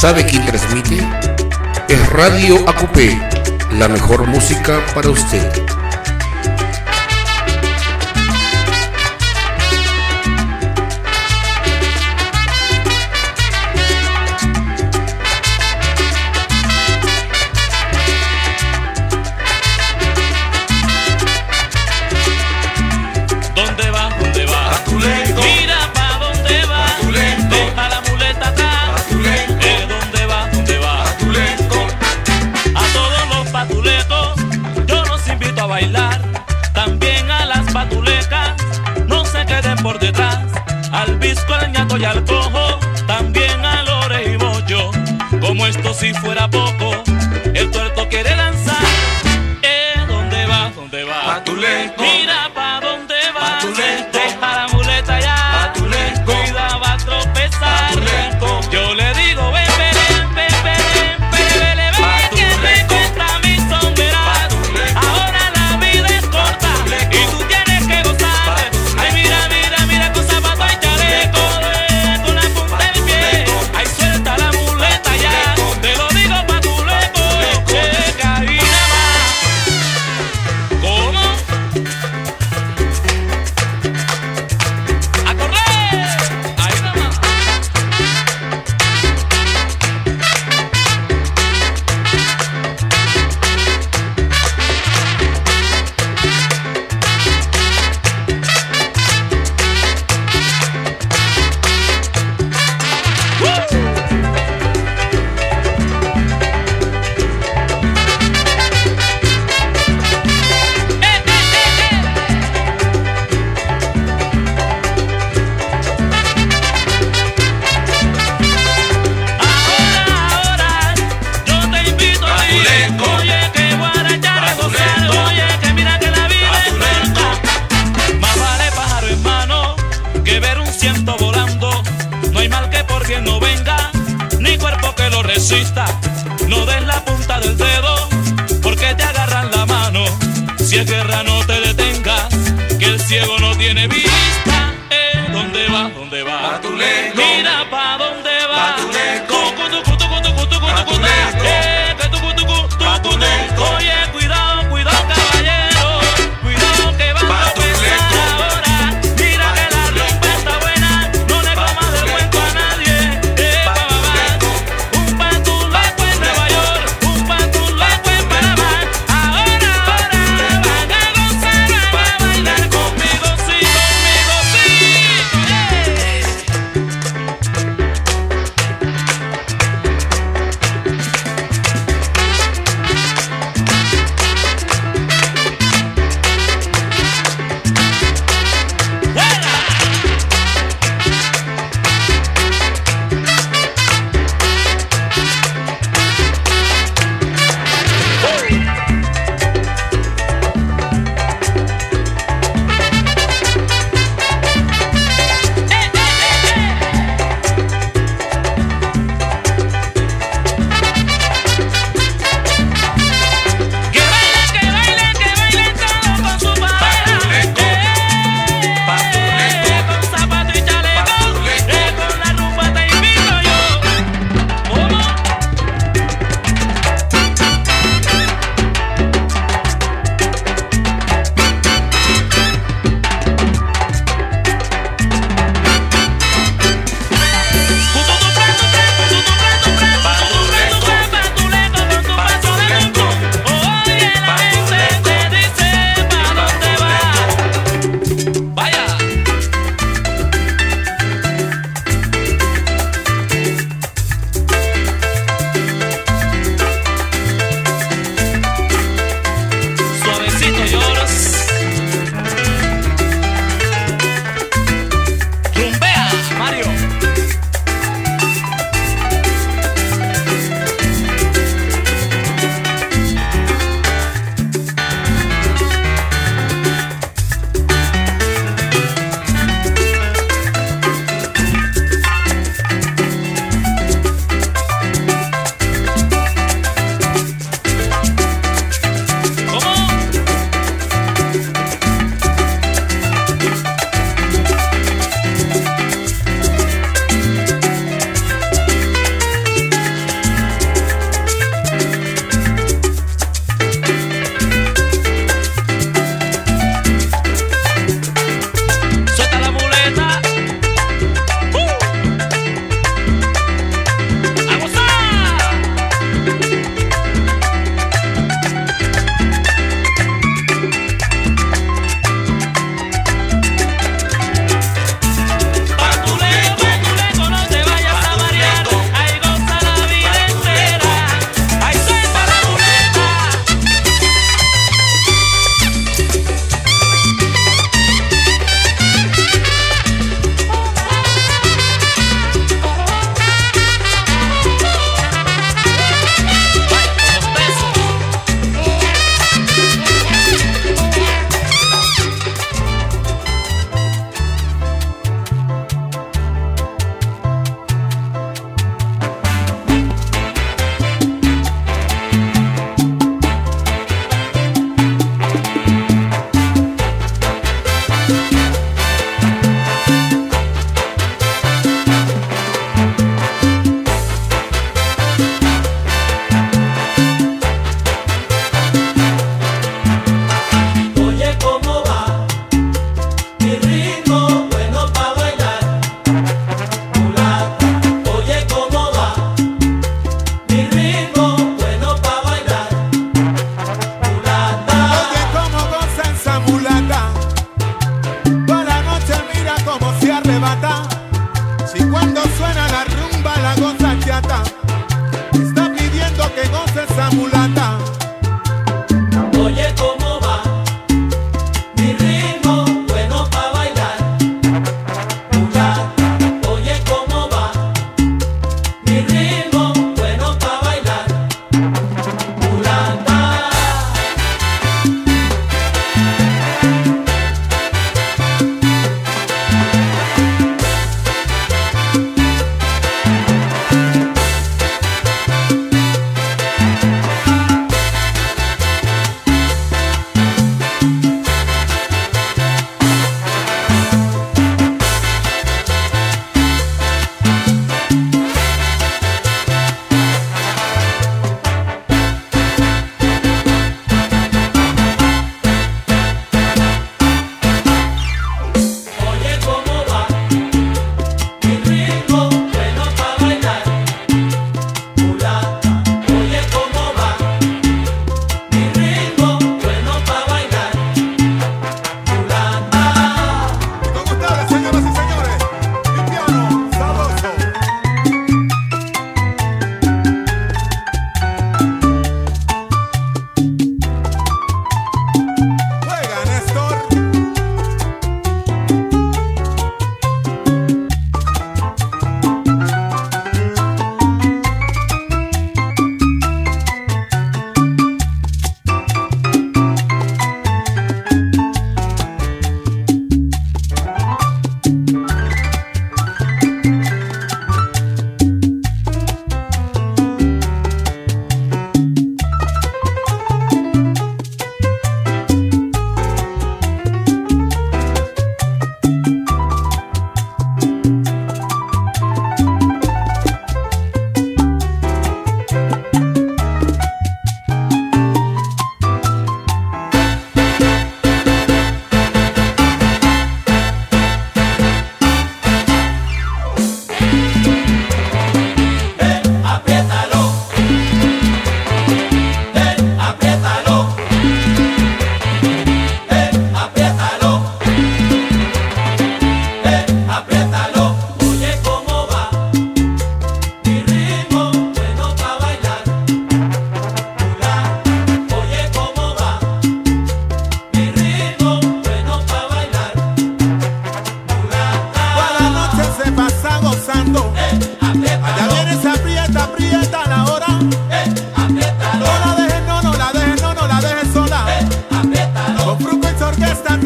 ¿Sabe quién transmite? Es Radio Acupé, la mejor música para usted. Por detrás, al visco, al ñato y al cojo, también al ore y bollo. Como esto si fuera poco, el tuerto quiere lanzar. ¿Dónde va? ¿Dónde va? Patuleco. Mira pa' dónde va. Patuleco. Deja la muleta ya. Patuleco. Cuida, va a tropezar. Patuleco. Yo le digo, ven, ven, ven, ven, ven, ven, ven, que recuesta mi sombra. Ahora la vida es corta y tú tienes que gozar. Ay, mira, no des la punta del dedo, porque te agarran la mano. Si es guerra no te detengas, que el ciego no tiene vista. ¿Dónde va? ¿Dónde va? Patuleco. Mira pa' dónde va. Patuleco. Oye, cuidado, cuidado, caballero. Cuidado que va a tropezar ahora. Mira que la rumba está buena. No le comas del cuento a nadie. Un patuleco en Nueva York, un patuleco en Panamá. Ahora van a gozar, van a bailar conmigo, sí, conmigo, sí.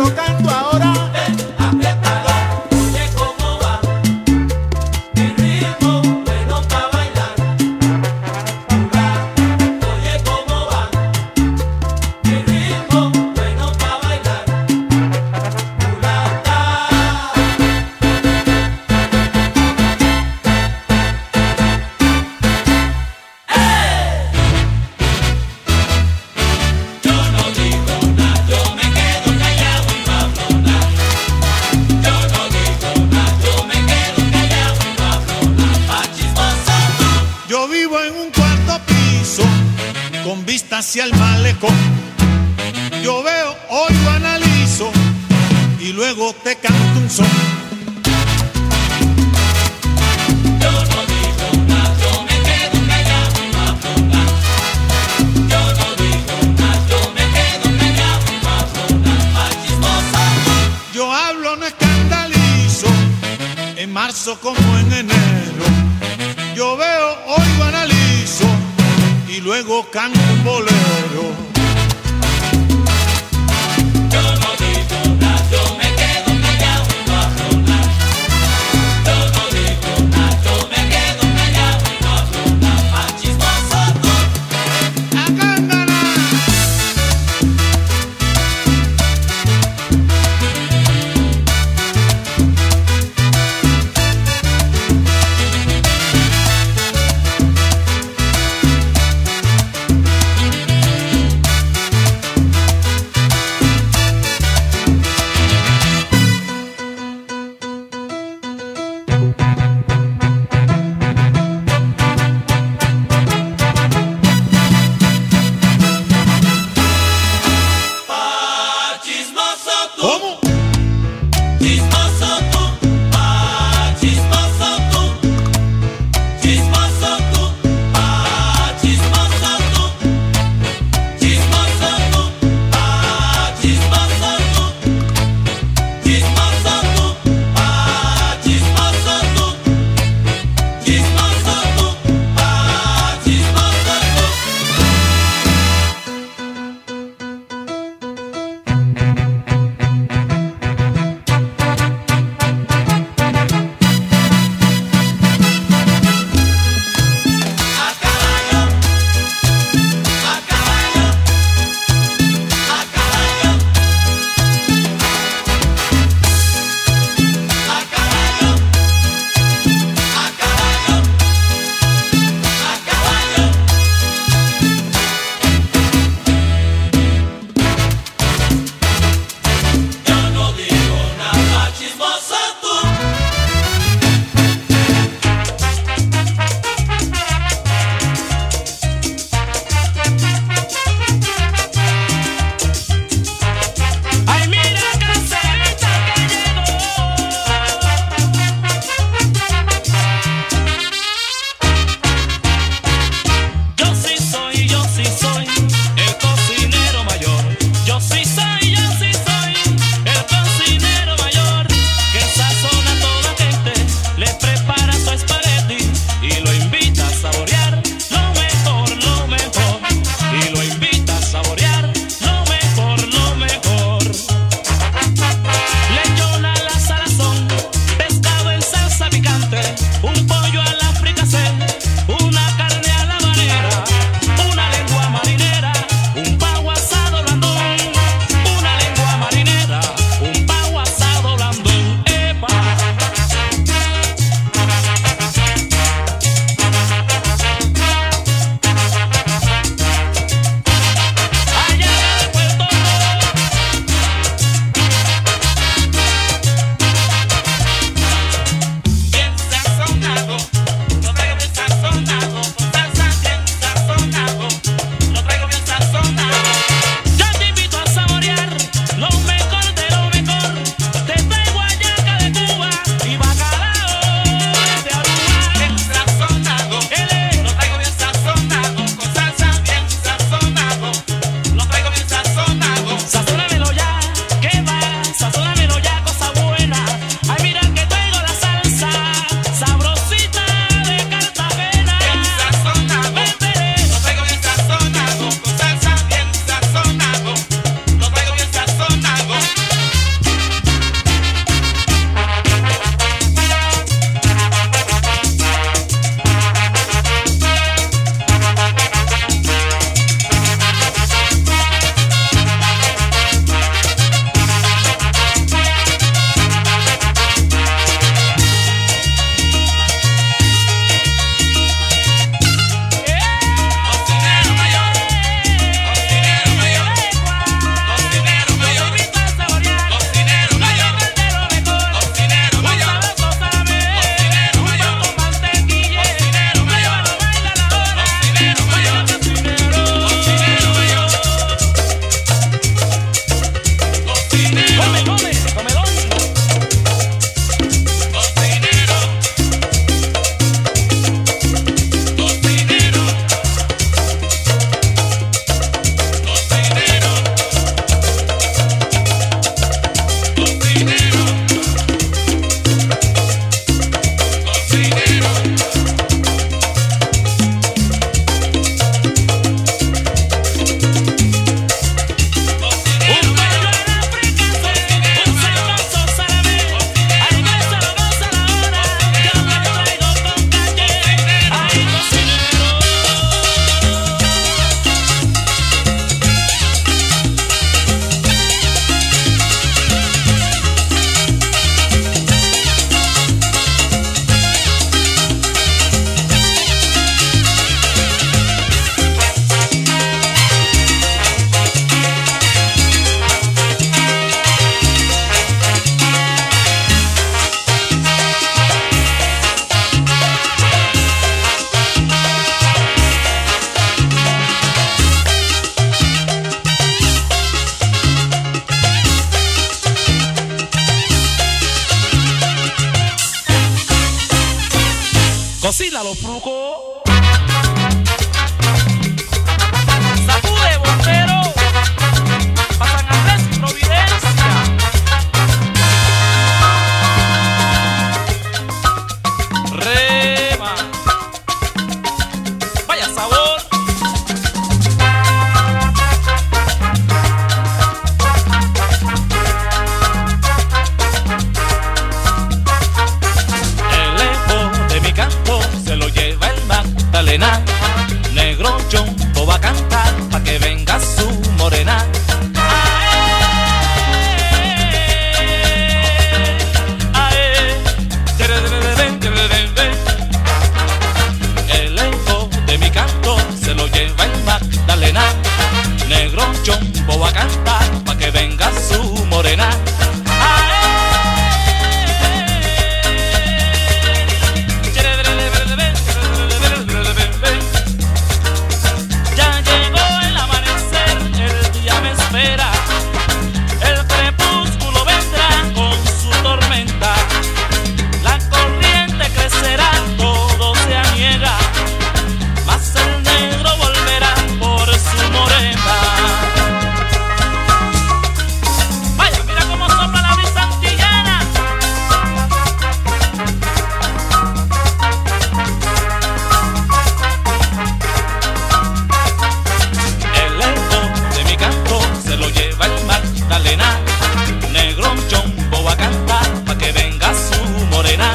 tocando ahora. Apriétalo, oye cómo va. El ritmo bueno para bailar. Oye cómo va. El ritmo bueno para bailar. Mulata. Yo no digo nada, yo me quedo callado y no hablo nada. Yo no digo nada, yo me quedo callado y no hablo nada. Pa' chismoso tú. Yo vivo en un cuarto piso con vista hacia el malecón. Yo veo, oigo, analizo y luego te canto un son. Yo no digo nada, yo me quedo callado y no hablo nada. Yo no digo nada, yo me quedo callado y no hablo nada. Pa' chismoso tú. Yo hablo, no escandalizo, en marzo como en enero. Yo veo, oigo, analizo y luego canto un bolero. Yo no digo nada, yo me quedo callado y no hablo nada. Yo no digo nada, yo me quedo callado y no hablo nada. Pa' chismoso tú. ¡Acándala! Pa' chismoso tú. ¿Cómo? Chismoso tú. Pa' chismoso tú. Chismoso tú. Pa' chismoso tú. Chismoso tú. Pa' chismoso tú. Chismoso tú. Pa' chismoso tú. Chismoso tú. Pa' chismoso tú. Vacila los frucos. Sacude bombero. Pa' San Andrés y Providencia. Rema. Vaya sabor. El eco de mi canto se lo lleva el Magdalena. Negro Chombo va a cantar pa' que venga su morena. El eco de mi canto se lo lleva el Magdalena. Negro Chombo va a cantar pa' que venga su morena. Ya llegó el amanecer, el día me espera. El crepúsculo vendrá con su tormenta. La corriente crecerá, todo se aniega, mas el negro volverá por su morena. Vaya, mira cómo sopla la brisa antillana. El eco de mi canto se lo lleva el Magdalena. Negro Chombo va a cantar pa' que venga su morena.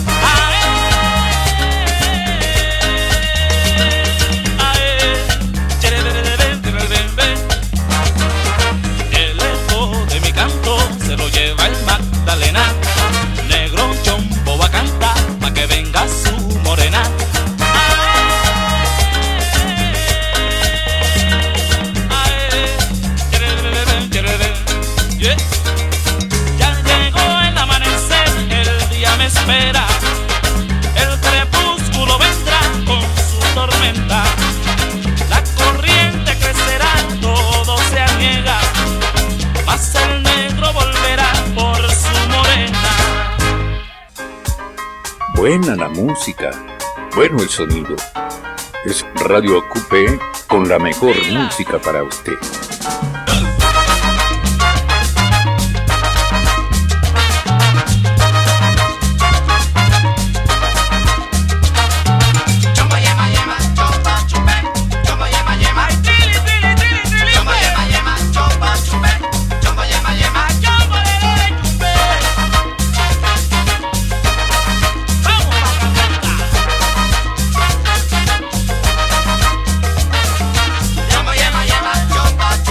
El eco de mi canto se lo lleva el Magdalena. Negro Chombo va a cantar pa' que venga su morena. Ya llegó el amanecer, el día me espera. El crepúsculo vendrá con su tormenta. La corriente crecerá, todo se aniega, mas el negro volverá por su morena. Buena la música, bueno el sonido. Es Radio Coupé con la mejor música para usted. Chombo yema yema, chombo chupe. Chombo yema yema, Tili, tili, tili, tili, chombo yema yema, chombo chupe. Chombo yema yema, chombo de chupe. Vamos pa' Candela. chombo yema yema, chombo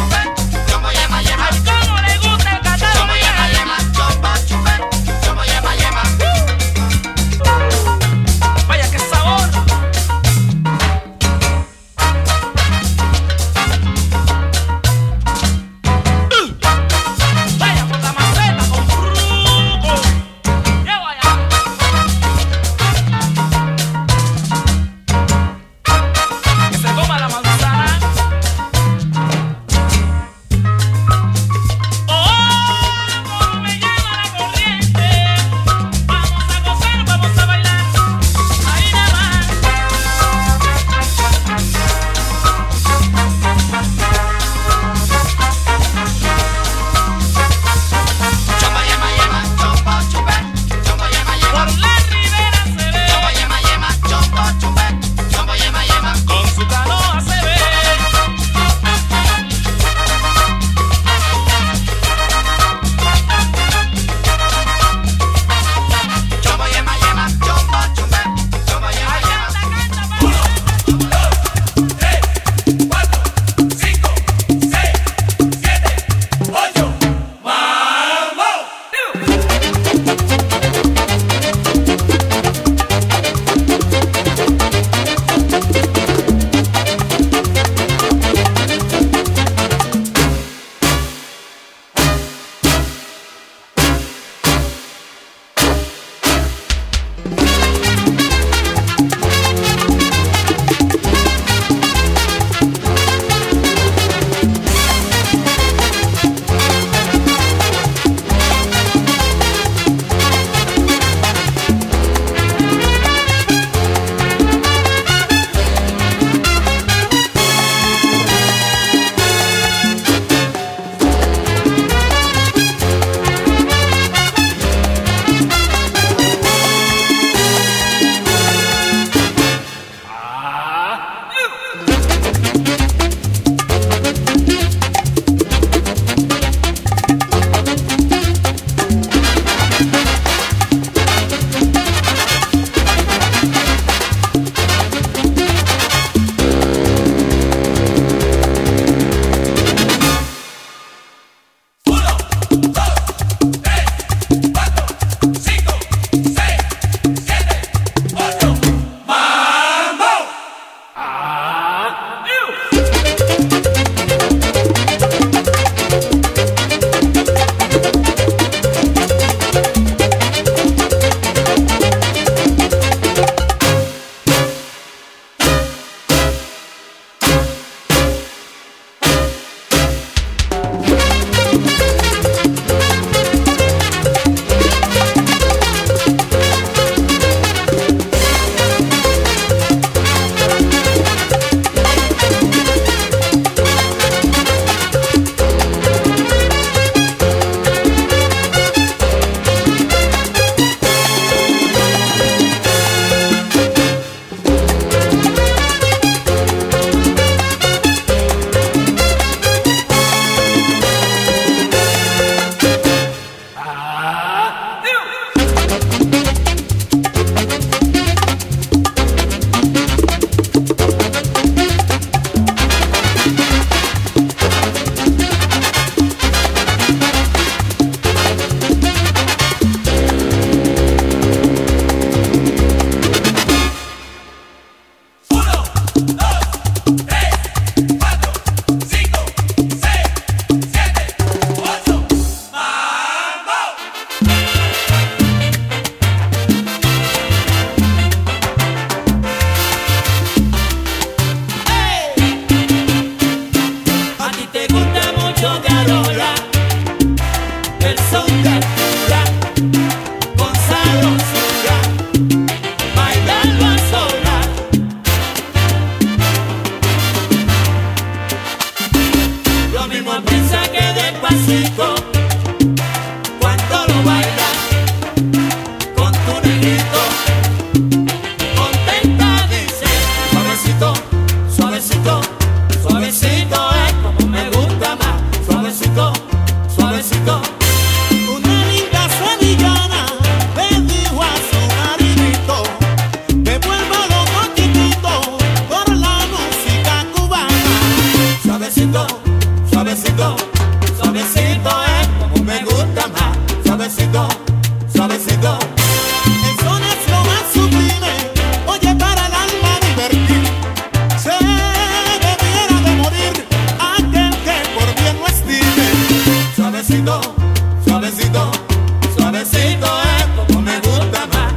suavecito, suavecito. El son es lo más sublime, oye, para el alma divertir. Se debiera de morir aquel que por bien no estime. Suavecito, suavecito, suavecito es como me gusta más.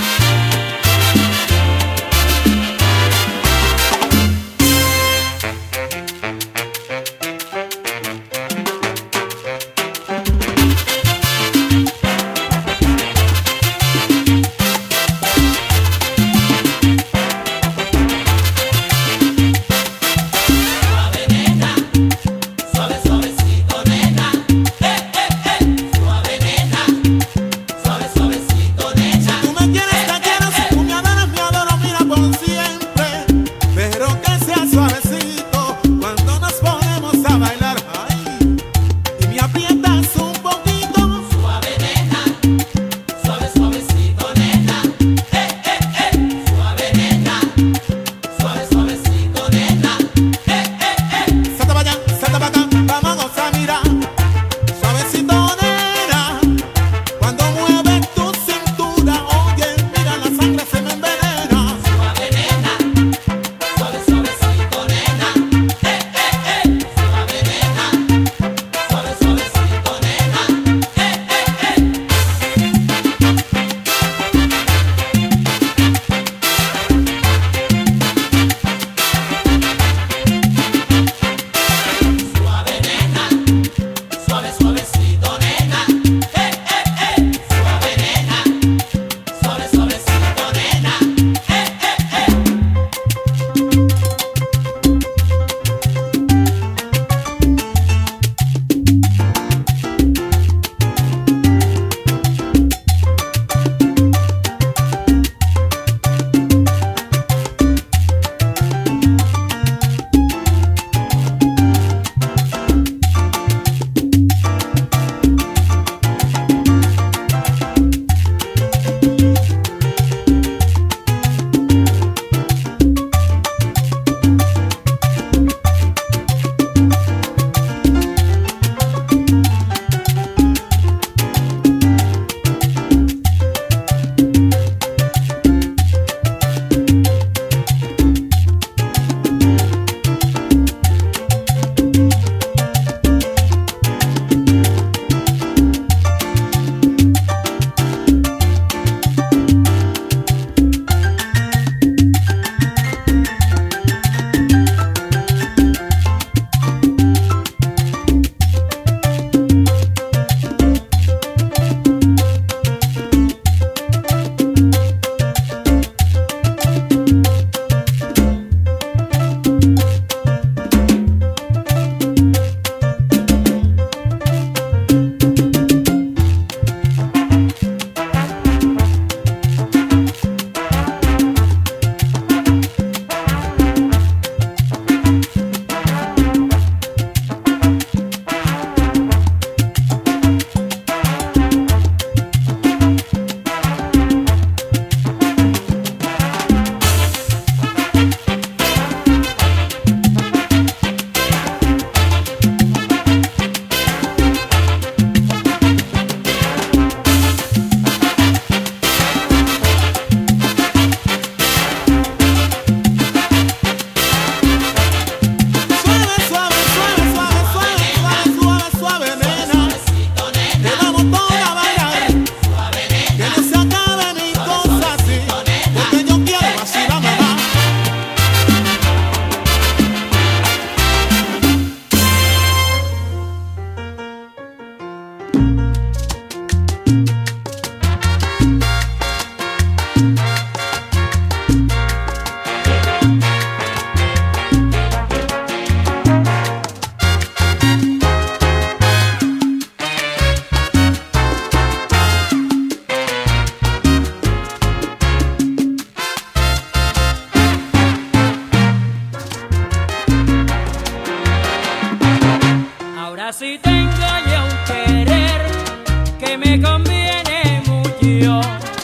si tengo yo un querer que me conviene mucho.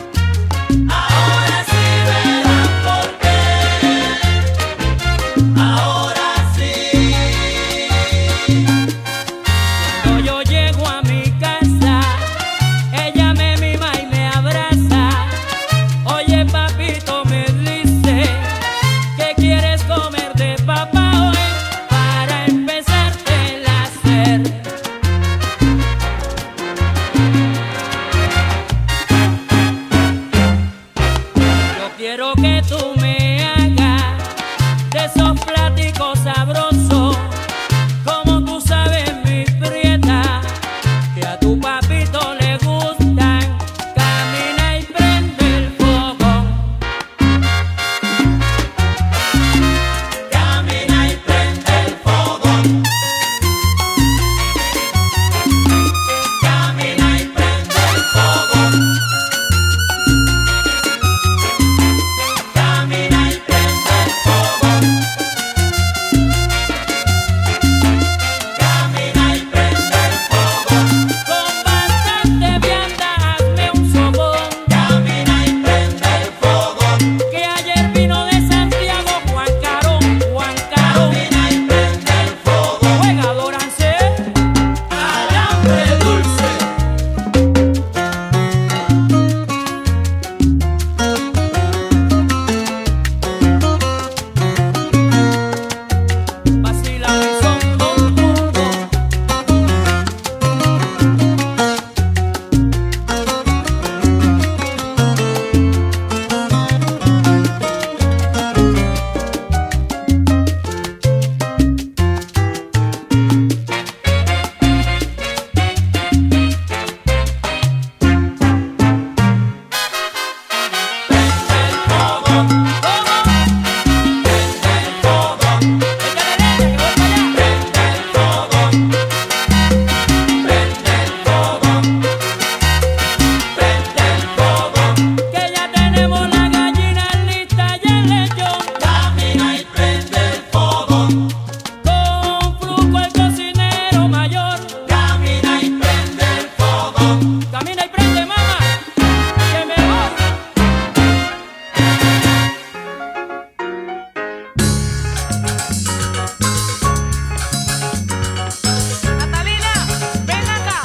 Ahora sí verán por qué. Ahora sí. Cuando yo llego a mi casa, ella Camina y prende, mamá, que me voy. Catalina, ven acá.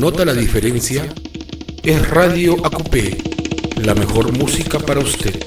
nota la diferencia, es Radio Acupé, la mejor música para usted.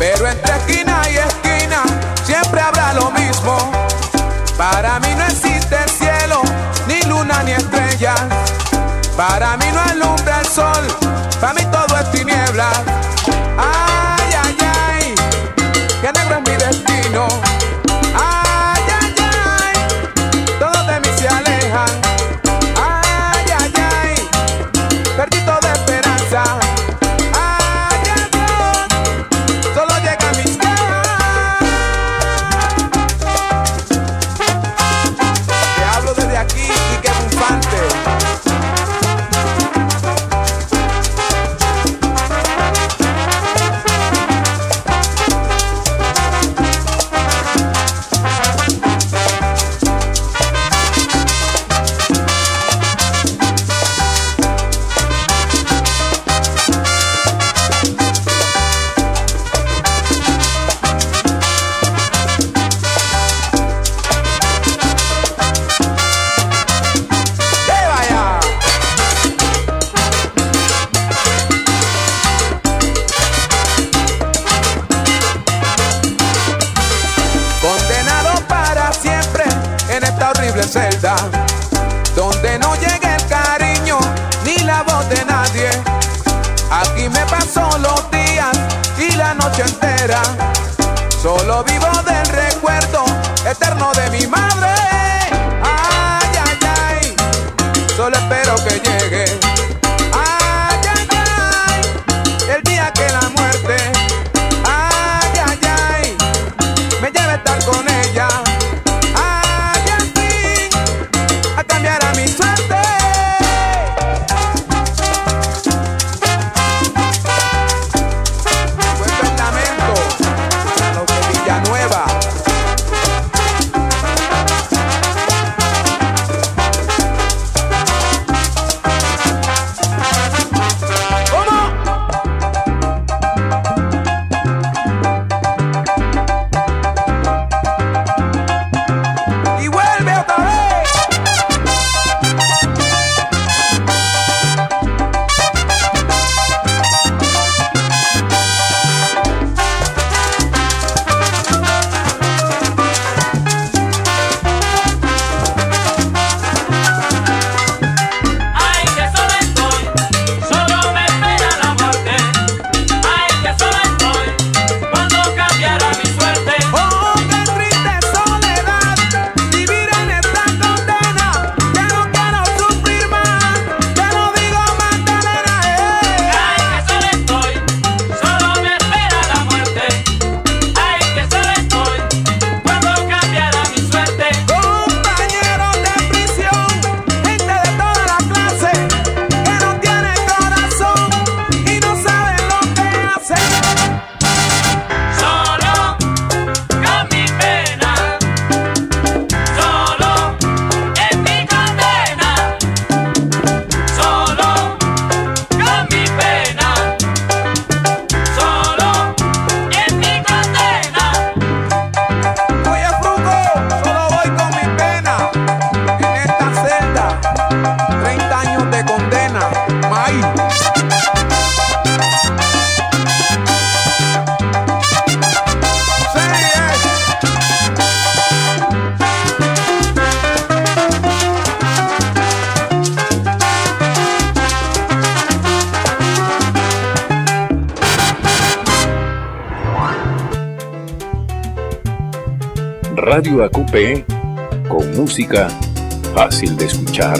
pero entre esquina y esquina siempre habrá lo mismo. Para mí no existe cielo, ni luna ni estrellas. Para mí no alumbra el sol, para mí todo es tinieblas. Ay, ay, ay, que negro es mi destino. Ay, ay, ay, todos de mí se alejan. Ay, ay, ay, perdí toda esperanza. Ay, ay, Dios, solo llega mis quejas. Te hablo desde aquí y que bufante. Celda, donde no llega el cariño ni la voz de nadie. Aquí me paso los días y la noche entera, solo vivo del recuerdo eterno de mi madre. Ay, ay, ay, solo espero que llegue. Ay, ay, ay, el día que la muerte, ay, ay, ay, me lleve a estar con ella. Cambiará mi suerte. Cuento el lamento a los de Villanueva. Radio AQP, con música fácil de escuchar.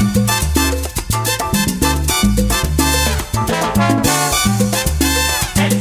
El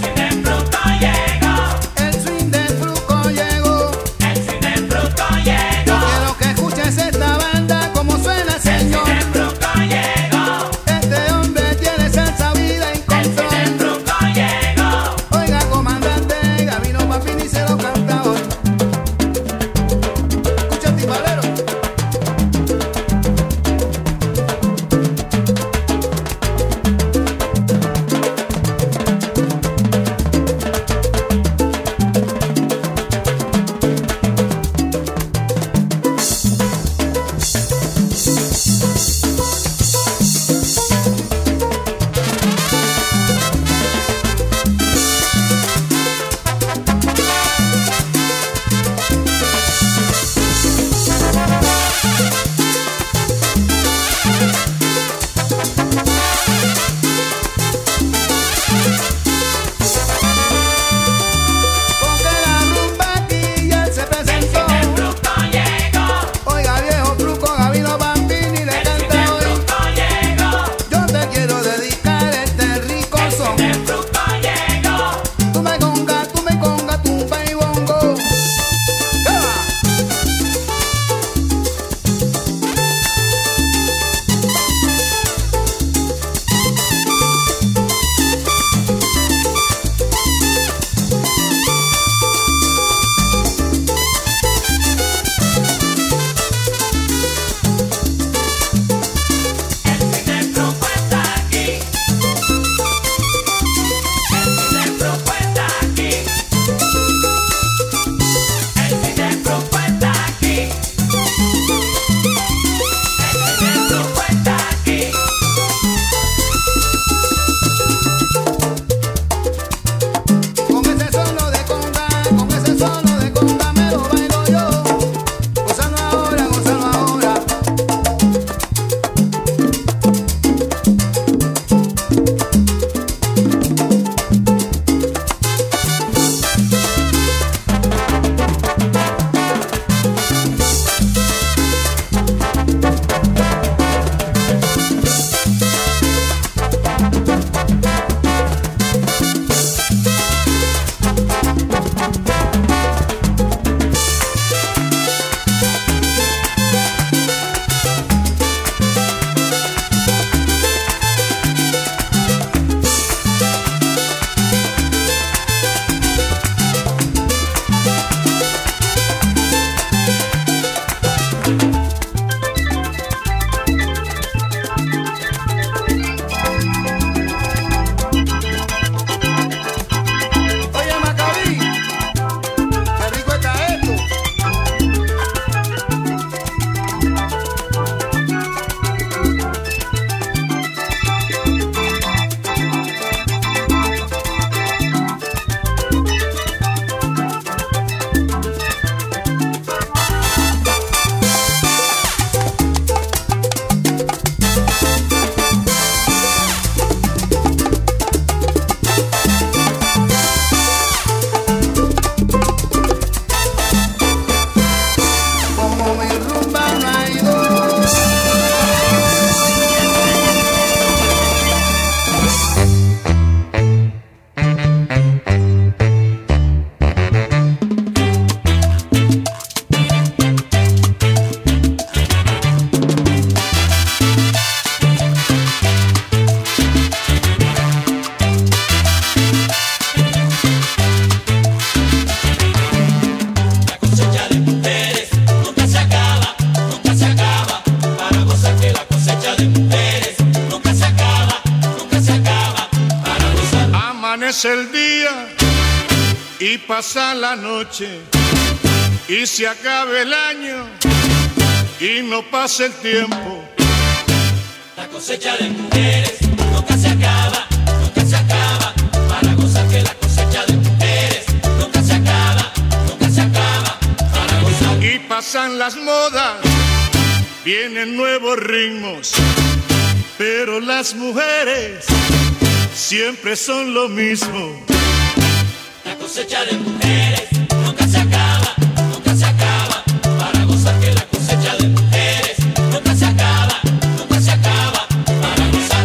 pasa el día y pasa la noche y se acaba el año y no pasa el tiempo. La cosecha de mujeres nunca se acaba, nunca se acaba. Para gozar que la cosecha de mujeres nunca se acaba, nunca se acaba. Para gozar. Y pasan las modas, vienen nuevos ritmos, pero las mujeres siempre son lo mismo. La cosecha de mujeres nunca se acaba, nunca se acaba. Para gozar que la cosecha de mujeres nunca se acaba, nunca se acaba. Para gozar.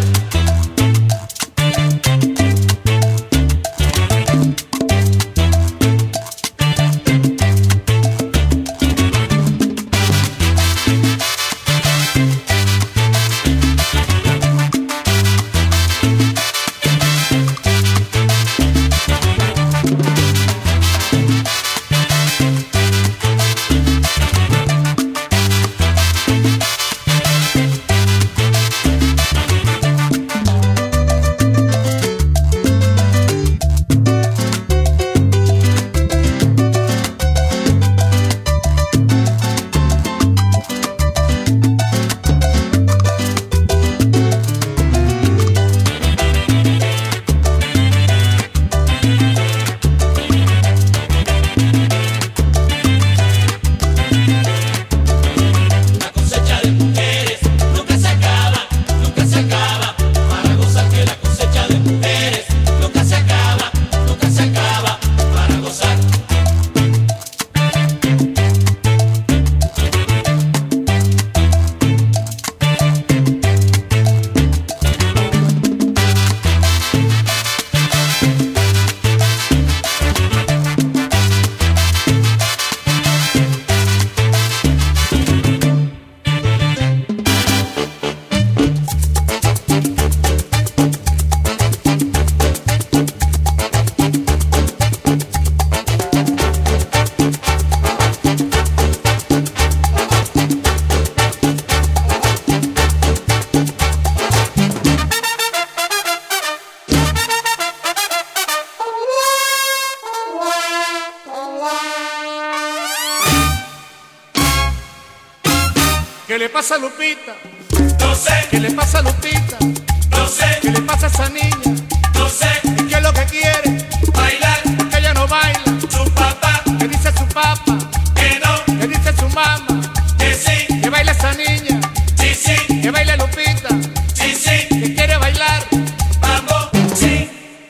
¿Qué le pasa a Lupita? No sé. ¿Qué le pasa a Lupita? No sé. ¿Qué le pasa a esa niña? No sé. ¿Qué es lo que quiere? Bailar. Porque ella no baila. Su papá. ¿Qué dice su papá? Que no. ¿Qué dice su mamá? Que sí. Que baila esa niña. Sí, sí. Que baila Lupita. Sí, sí. Que quiere bailar. Mambo. Sí.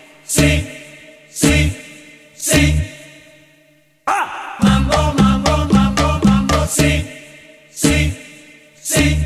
Sí. Sí. Sí. Mambo, mambo, mambo, mambo. Sí. Sí. Sí.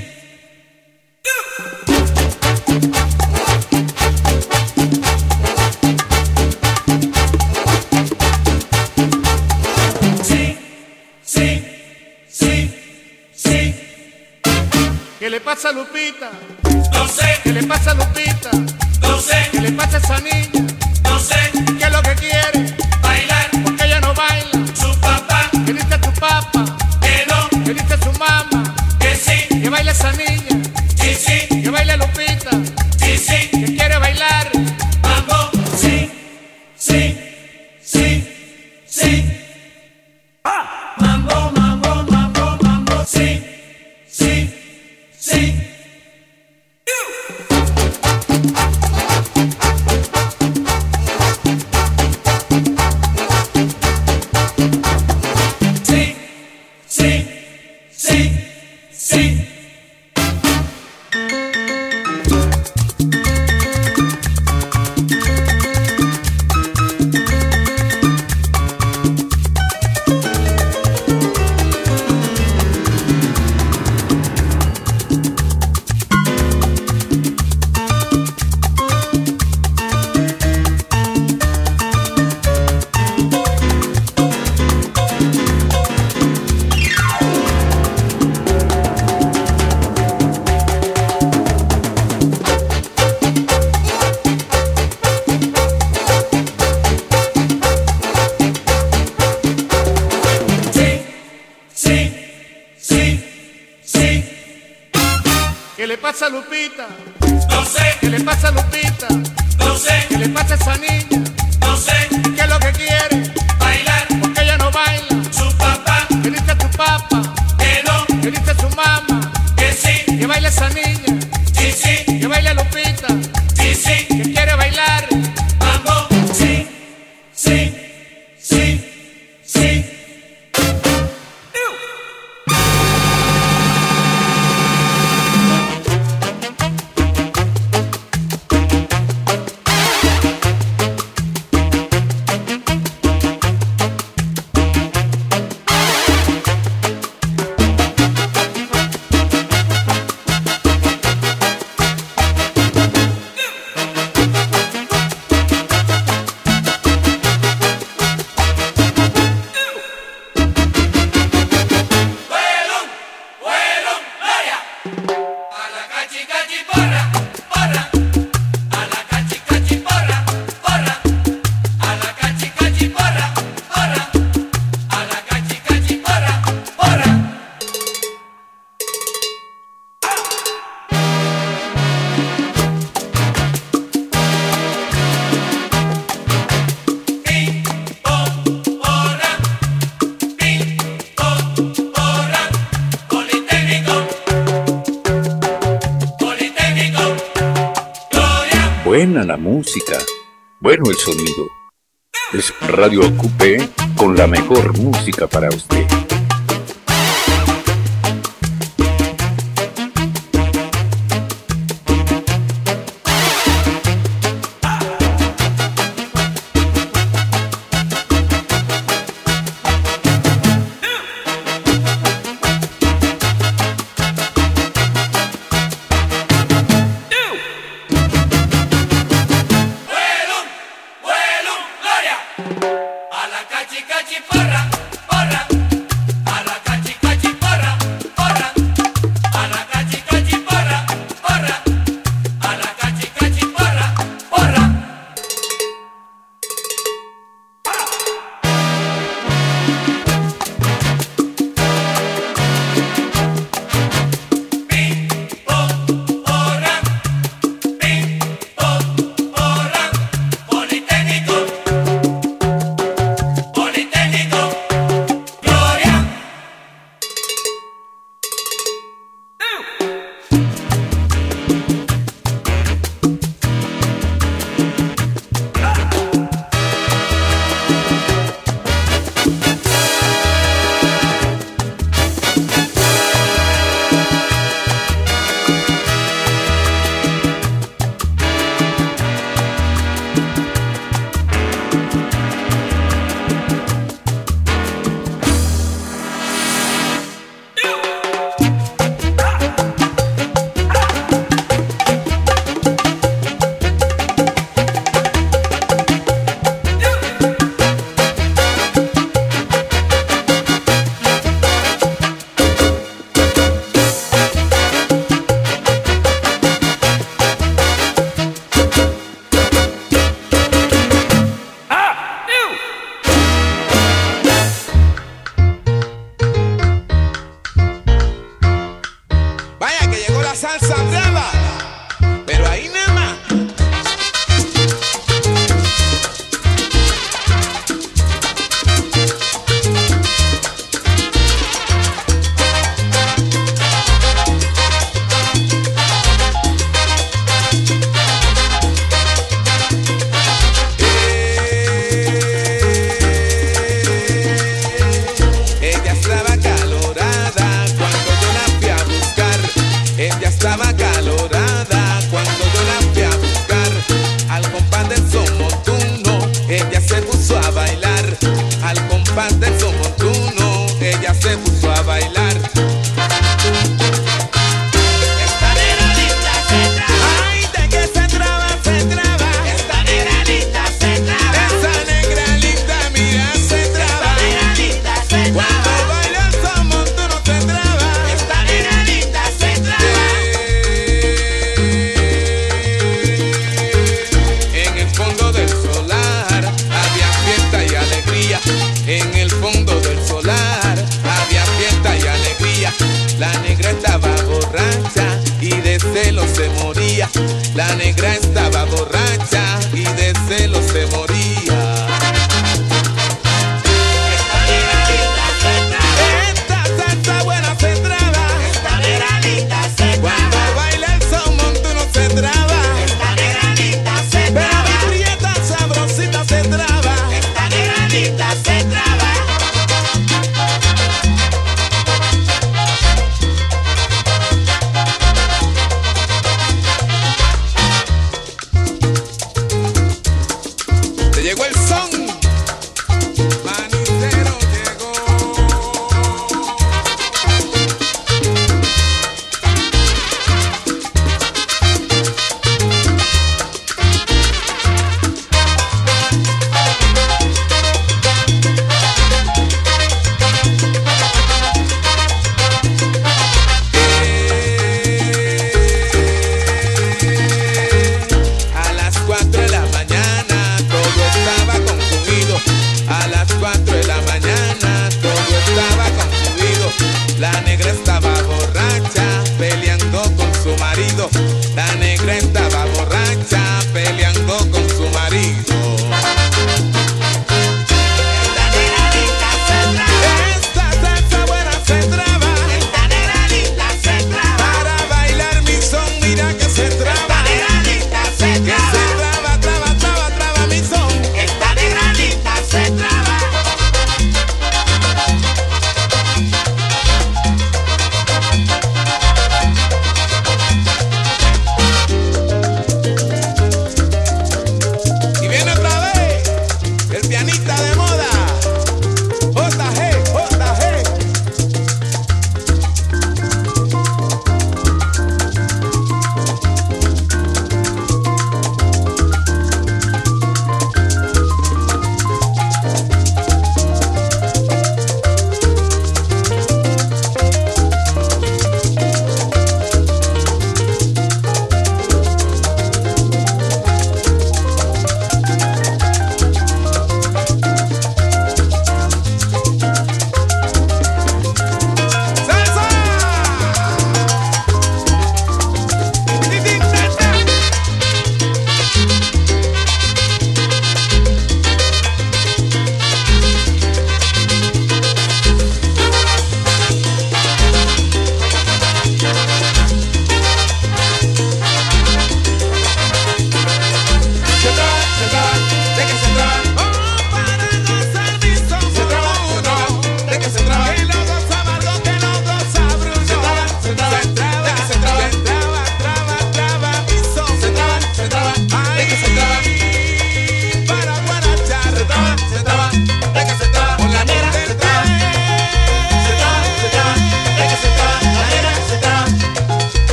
Sí, sí, sí, sí. ¿Qué le pasa a Lupita? No sé. ¿Qué le pasa a Lupita? No sé. ¿Qué le pasa a esa niña? No sé. ¿Qué es lo que quiere? Bailar. Porque ella no baila. Su papá. ¿Qué dice tu papá? Que no. ¿Qué dice su mamá? Que sí. Que baila esa niña. Sí, sí. Que baila Lupita. Sí, sí. Que quiere bailar. Mambo. Sí. Sí. Sí. Sí. Mambo, mambo, mambo, mambo. Sí. Sí. Sí. Sí. Sí. Sí. Sí. Sí. Sí. Sí. ¿Qué le pasa a Lupita? No sé. ¿Qué le pasa a Lupita? No sé. ¿Qué le pasa a esa niña? sé ¿qué es lo que quiere? bailar. Porque ella no baila. Su papá, ¿Qué dice tu papá? que no, ¿Qué dice su mamá? que sí, Que baile esa niña. sí, sí, Que baile Lupita. sí, sí. Que quiere bailar. Mambo, sí, sí, sí, sí. Buena la música, bueno el sonido. Es Radio Ocupé con la mejor música para usted. La negra estaba borracha y de celos se moría.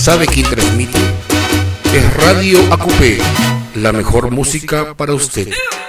¿Sabe quién transmite? Es Radio AQP, la mejor música para usted.